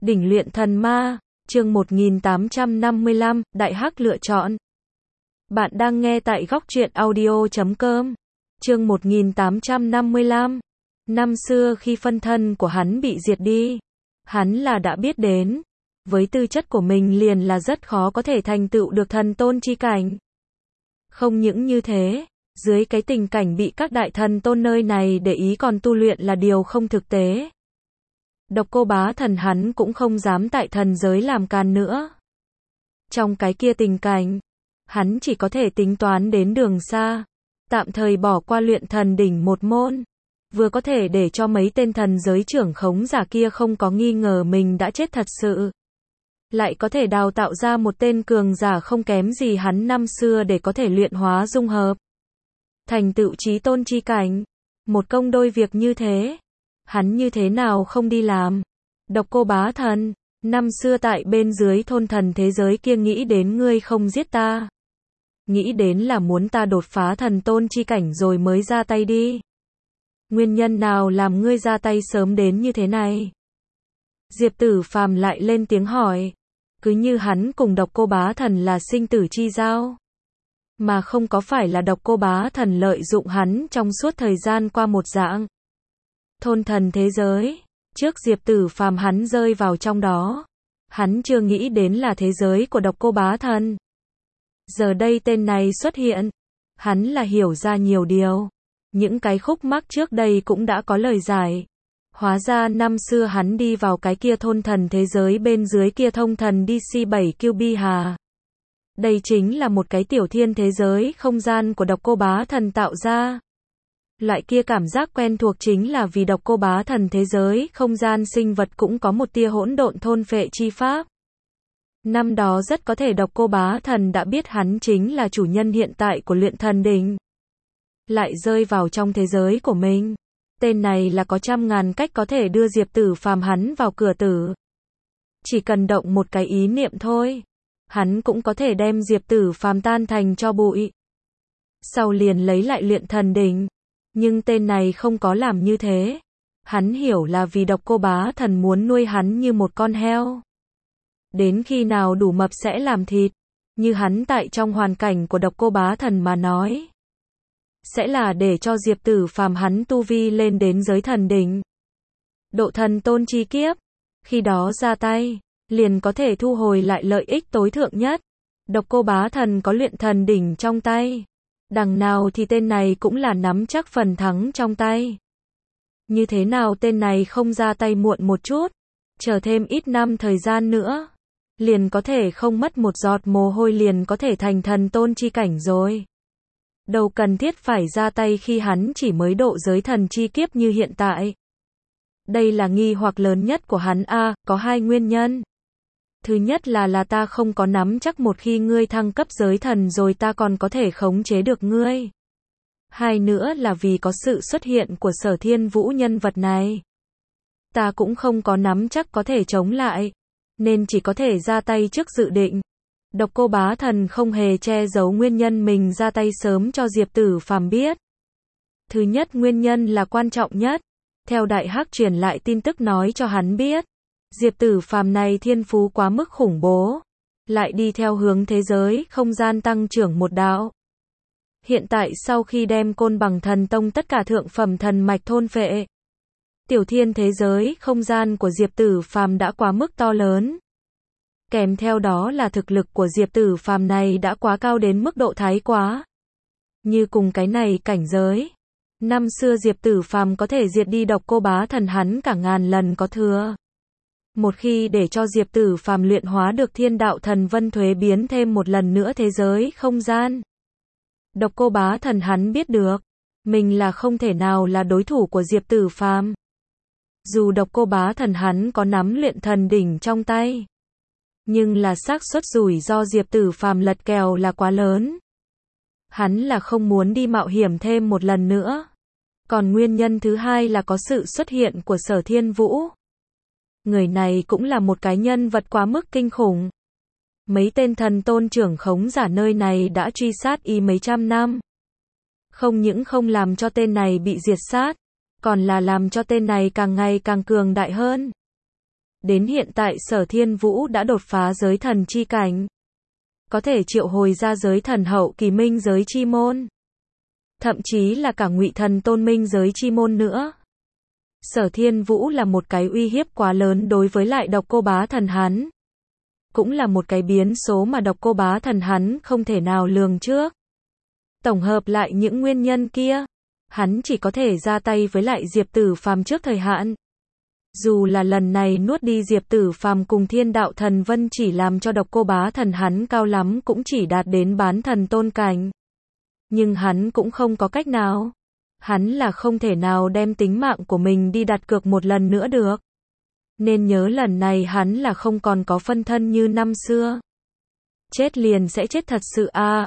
Đỉnh luyện thần ma, chương 1855, Đại Hắc lựa chọn. Bạn đang nghe tại góc truyện audio.com. Chương 1855. Năm xưa khi phân thân của hắn bị diệt đi, hắn là đã biết đến, với tư chất của mình liền là rất khó có thể thành tựu được thần tôn chi cảnh. Không những như thế, dưới cái tình cảnh bị các đại thần tôn nơi này để ý còn tu luyện là điều không thực tế. Độc Cô Bá Thần hắn cũng không dám tại thần giới làm càn nữa. Trong cái kia tình cảnh, hắn chỉ có thể tính toán đến đường xa, tạm thời bỏ qua luyện thần đỉnh một môn, vừa có thể để cho mấy tên thần giới trưởng khống giả kia không có nghi ngờ mình đã chết thật sự, lại có thể đào tạo ra một tên cường giả không kém gì hắn năm xưa để có thể luyện hóa dung hợp, thành tựu chí tôn chi cảnh. Một công đôi việc như thế, hắn như thế nào không đi làm. Độc Cô Bá Thần, năm xưa tại bên dưới thôn thần thế giới kia nghĩ đến ngươi không giết ta, nghĩ đến là muốn ta đột phá thần tôn chi cảnh rồi mới ra tay đi. Nguyên nhân nào làm ngươi ra tay sớm đến như thế này? Diệp Tử Phàm lại lên tiếng hỏi, cứ như hắn cùng Độc Cô Bá Thần là sinh tử chi giao, mà không có phải là Độc Cô Bá Thần lợi dụng hắn trong suốt thời gian qua một dạng. Thôn thần thế giới, trước Diệp Tử Phàm hắn rơi vào trong đó, hắn chưa nghĩ đến là thế giới của Độc Cô Bá Thần. Giờ đây tên này xuất hiện, hắn là hiểu ra nhiều điều, những cái khúc mắc trước đây cũng đã có lời giải. Hóa ra năm xưa hắn đi vào cái kia thôn thần thế giới bên dưới kia thông thần DC7 QB Hà. Đây chính là một cái tiểu thiên thế giới không gian của Độc Cô Bá Thần tạo ra. Loại kia cảm giác quen thuộc chính là vì Độc Cô Bá Thần thế giới không gian sinh vật cũng có một tia hỗn độn thôn phệ chi pháp. Năm đó rất có thể Độc Cô Bá Thần đã biết hắn chính là chủ nhân hiện tại của luyện thần đỉnh, lại rơi vào trong thế giới của mình. Tên này là có trăm ngàn cách có thể đưa Diệp Tử Phàm hắn vào cửa tử. Chỉ cần động một cái ý niệm thôi, hắn cũng có thể đem Diệp Tử Phàm tan thành tro bụi, sau liền lấy lại luyện thần đỉnh. Nhưng tên này không có làm như thế. Hắn hiểu là vì Độc Cô Bá Thần muốn nuôi hắn như một con heo. Đến khi nào đủ mập sẽ làm thịt. Như hắn tại trong hoàn cảnh của Độc Cô Bá Thần mà nói, sẽ là để cho Diệp Tử Phàm hắn tu vi lên đến giới thần đỉnh, độ thần tôn chi kiếp. Khi đó ra tay, liền có thể thu hồi lại lợi ích tối thượng nhất. Độc Cô Bá Thần có luyện thần đỉnh trong tay, đằng nào thì tên này cũng là nắm chắc phần thắng trong tay. Như thế nào tên này không ra tay muộn một chút, chờ thêm ít năm thời gian nữa, liền có thể không mất một giọt mồ hôi liền có thể thành thần tôn chi cảnh rồi. Đâu cần thiết phải ra tay khi hắn chỉ mới độ giới thần chi kiếp như hiện tại. Đây là nghi hoặc lớn nhất của hắn a, có hai nguyên nhân. Thứ nhất là ta không có nắm chắc một khi ngươi thăng cấp giới thần rồi ta còn có thể khống chế được ngươi. Hai nữa là vì có sự xuất hiện của Sở Thiên Vũ nhân vật này, ta cũng không có nắm chắc có thể chống lại, nên chỉ có thể ra tay trước dự định. Độc Cô Bá Thần không hề che giấu nguyên nhân mình ra tay sớm cho Diệp Tử Phàm biết. Thứ nhất nguyên nhân là quan trọng nhất, theo Đại Hắc truyền lại tin tức nói cho hắn biết, Diệp Tử Phàm này thiên phú quá mức khủng bố, lại đi theo hướng thế giới không gian tăng trưởng một đạo. Hiện tại sau khi đem Côn Bằng Thần Tông tất cả thượng phẩm thần mạch thôn phệ, tiểu thiên thế giới không gian của Diệp Tử Phàm đã quá mức to lớn. Kèm theo đó là thực lực của Diệp Tử Phàm này đã quá cao đến mức độ thái quá. Như cùng cái này cảnh giới, năm xưa Diệp Tử Phàm có thể diệt đi Độc Cô Bá Thần hắn cả ngàn lần có thừa. Một khi để cho Diệp Tử Phàm luyện hóa được Thiên Đạo Thần Vân Thuế biến thêm một lần nữa thế giới không gian, Độc Cô Bá Thần hắn biết được, mình là không thể nào là đối thủ của Diệp Tử Phàm. Dù Độc Cô Bá Thần hắn có nắm luyện thần đỉnh trong tay, nhưng là xác suất rủi ro Diệp Tử Phàm lật kèo là quá lớn. Hắn là không muốn đi mạo hiểm thêm một lần nữa. Còn nguyên nhân thứ hai là có sự xuất hiện của Sở Thiên Vũ. Người này cũng là một cái nhân vật quá mức kinh khủng. Mấy tên thần tôn trưởng khống giả nơi này đã truy sát y mấy trăm năm. Không những không làm cho tên này bị diệt sát, còn là làm cho tên này càng ngày càng cường đại hơn. Đến hiện tại Sở Thiên Vũ đã đột phá giới thần chi cảnh. Có thể triệu hồi ra giới thần hậu kỳ minh giới chi môn. Thậm chí là cả ngụy thần tôn minh giới chi môn nữa. Sở Thiên Vũ là một cái uy hiếp quá lớn đối với lại Độc Cô Bá Thần hắn. Cũng là một cái biến số mà Độc Cô Bá Thần hắn không thể nào lường trước. Tổng hợp lại những nguyên nhân kia, hắn chỉ có thể ra tay với lại Diệp Tử Phàm trước thời hạn. Dù là lần này nuốt đi Diệp Tử Phàm cùng Thiên Đạo Thần Vân chỉ làm cho Độc Cô Bá Thần hắn cao lắm cũng chỉ đạt đến bán thần tôn cảnh. Nhưng hắn cũng không có cách nào. Hắn là không thể nào đem tính mạng của mình đi đặt cược một lần nữa được. Nên nhớ lần này hắn là không còn có phân thân như năm xưa. Chết liền sẽ chết thật sự a,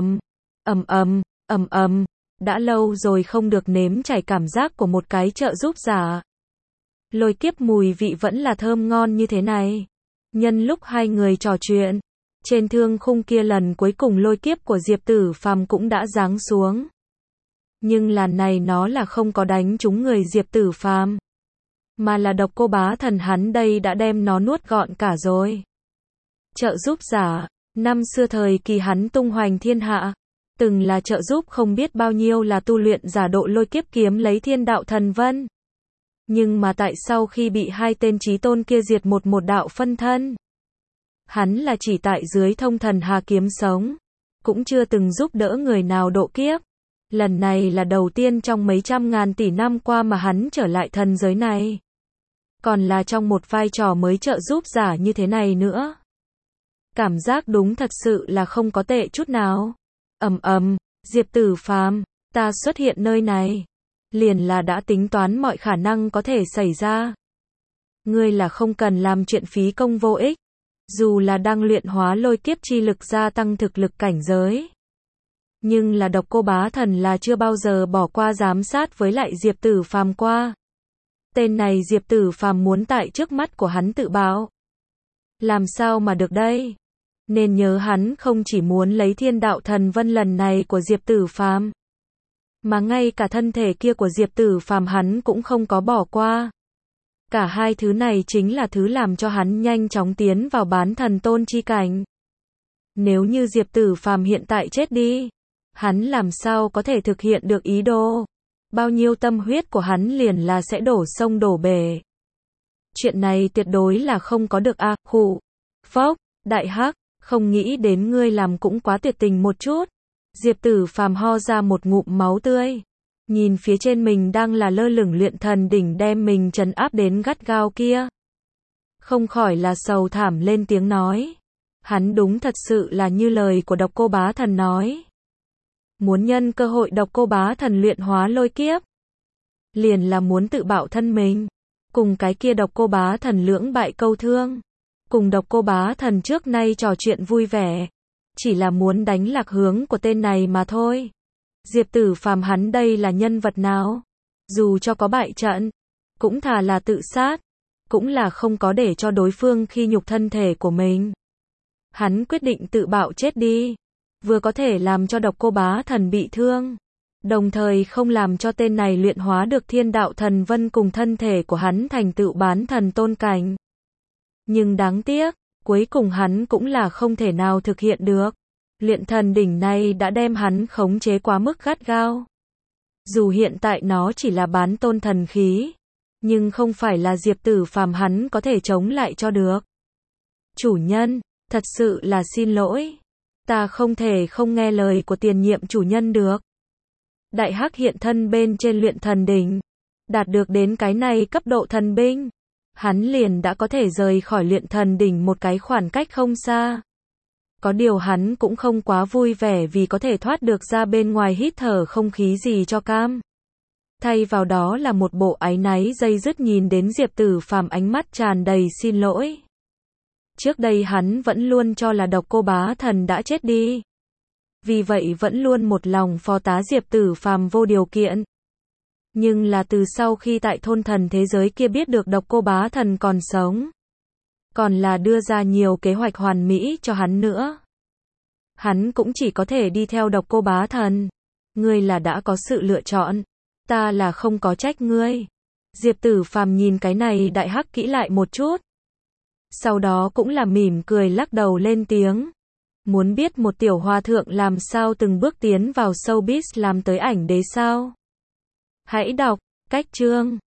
đã lâu rồi không được nếm trải cảm giác của một cái trợ giúp giả. Lôi kiếp mùi vị vẫn là thơm ngon như thế này. Nhân lúc hai người trò chuyện, trên thương khung kia lần cuối cùng lôi kiếp của Diệp Tử Phàm cũng đã giáng xuống. Nhưng lần này nó là không có đánh trúng người Diệp Tử Phàm, mà là Độc Cô Bá Thần hắn đây đã đem nó nuốt gọn cả rồi. Trợ giúp giả, năm xưa thời kỳ hắn tung hoành thiên hạ, từng là trợ giúp không biết bao nhiêu là tu luyện giả độ lôi kiếp kiếm lấy Thiên Đạo Thần Vân. Nhưng mà tại sau khi bị hai tên chí tôn kia diệt một đạo phân thân, hắn là chỉ tại dưới thông thần hà kiếm sống, cũng chưa từng giúp đỡ người nào độ kiếp. Lần này là đầu tiên trong mấy trăm ngàn tỷ năm qua mà hắn trở lại thần giới này. Còn là trong một vai trò mới trợ giúp giả như thế này nữa. Cảm giác đúng thật sự là không có tệ chút nào. Diệp Tử Phàm, ta xuất hiện nơi này. Liền là đã tính toán mọi khả năng có thể xảy ra. Ngươi là không cần làm chuyện phí công vô ích. Dù là đang luyện hóa lôi kiếp chi lực gia tăng thực lực cảnh giới. Nhưng là Độc Cô Bá Thần là chưa bao giờ bỏ qua giám sát với lại Diệp Tử Phàm qua. Tên này Diệp Tử Phàm muốn tại trước mắt của hắn tự bạo. Làm sao mà được đây? Nên nhớ hắn không chỉ muốn lấy Thiên Đạo Thần Vân lần này của Diệp Tử Phàm, mà ngay cả thân thể kia của Diệp Tử Phàm hắn cũng không có bỏ qua. Cả hai thứ này chính là thứ làm cho hắn nhanh chóng tiến vào bán thần tôn chi cảnh. Nếu như Diệp Tử Phàm hiện tại chết đi, hắn làm sao có thể thực hiện được ý đồ? Bao nhiêu tâm huyết của hắn liền là sẽ đổ sông đổ bể. Chuyện này tuyệt đối là không có được a. Phốc, đại hắc, không nghĩ đến ngươi làm cũng quá tuyệt tình một chút. Diệp Tử Phàm ho ra một ngụm máu tươi. Nhìn phía trên mình đang là lơ lửng luyện thần đỉnh đem mình trấn áp đến gắt gao kia. Không khỏi là sầu thảm lên tiếng nói. Hắn đúng thật sự là như lời của Độc Cô Bá Thần nói. Muốn nhân cơ hội Độc Cô Bá Thần luyện hóa lôi kiếp. Liền là muốn tự bạo thân mình. Cùng cái kia Độc Cô Bá Thần lưỡng bại câu thương. Cùng Độc Cô Bá Thần trước nay trò chuyện vui vẻ. Chỉ là muốn đánh lạc hướng của tên này mà thôi. Diệp Tử Phàm hắn đây là nhân vật nào? Dù cho có bại trận, cũng thà là tự sát. Cũng là không có để cho đối phương khi nhục thân thể của mình. Hắn quyết định tự bạo chết đi. Vừa có thể làm cho Độc Cô Bá Thần bị thương, đồng thời không làm cho tên này luyện hóa được Thiên Đạo Thần Vân cùng thân thể của hắn thành tựu bán thần tôn cảnh. Nhưng đáng tiếc, cuối cùng hắn cũng là không thể nào thực hiện được. Luyện thần đỉnh này đã đem hắn khống chế quá mức gắt gao. Dù hiện tại nó chỉ là bán tôn thần khí, nhưng không phải là Diệp Tử Phàm hắn có thể chống lại cho được. Chủ nhân, thật sự là xin lỗi. Ta không thể không nghe lời của tiền nhiệm chủ nhân được. Đại hắc hiện thân bên trên luyện thần đỉnh. Đạt được đến cái này cấp độ thần binh. Hắn liền đã có thể rời khỏi luyện thần đỉnh một cái khoảng cách không xa. Có điều hắn cũng không quá vui vẻ vì có thể thoát được ra bên ngoài hít thở không khí gì cho cam. Thay vào đó là một bộ áy náy dây dứt nhìn đến Diệp Tử Phàm ánh mắt tràn đầy xin lỗi. Trước đây hắn vẫn luôn cho là Độc Cô Bá Thần đã chết đi. Vì vậy vẫn luôn một lòng phó tá Diệp Tử Phàm vô điều kiện. Nhưng là từ sau khi tại thôn thần thế giới kia biết được Độc Cô Bá Thần còn sống, còn là đưa ra nhiều kế hoạch hoàn mỹ cho hắn nữa. Hắn cũng chỉ có thể đi theo Độc Cô Bá Thần. Ngươi là đã có sự lựa chọn, ta là không có trách ngươi. Diệp Tử Phàm nhìn cái này đại hắc kỹ lại một chút, Sau đó cũng là mỉm cười lắc đầu lên tiếng. Muốn biết một tiểu hòa thượng làm sao từng bước tiến vào showbiz làm tới ảnh đế sao? Hãy đọc cách chương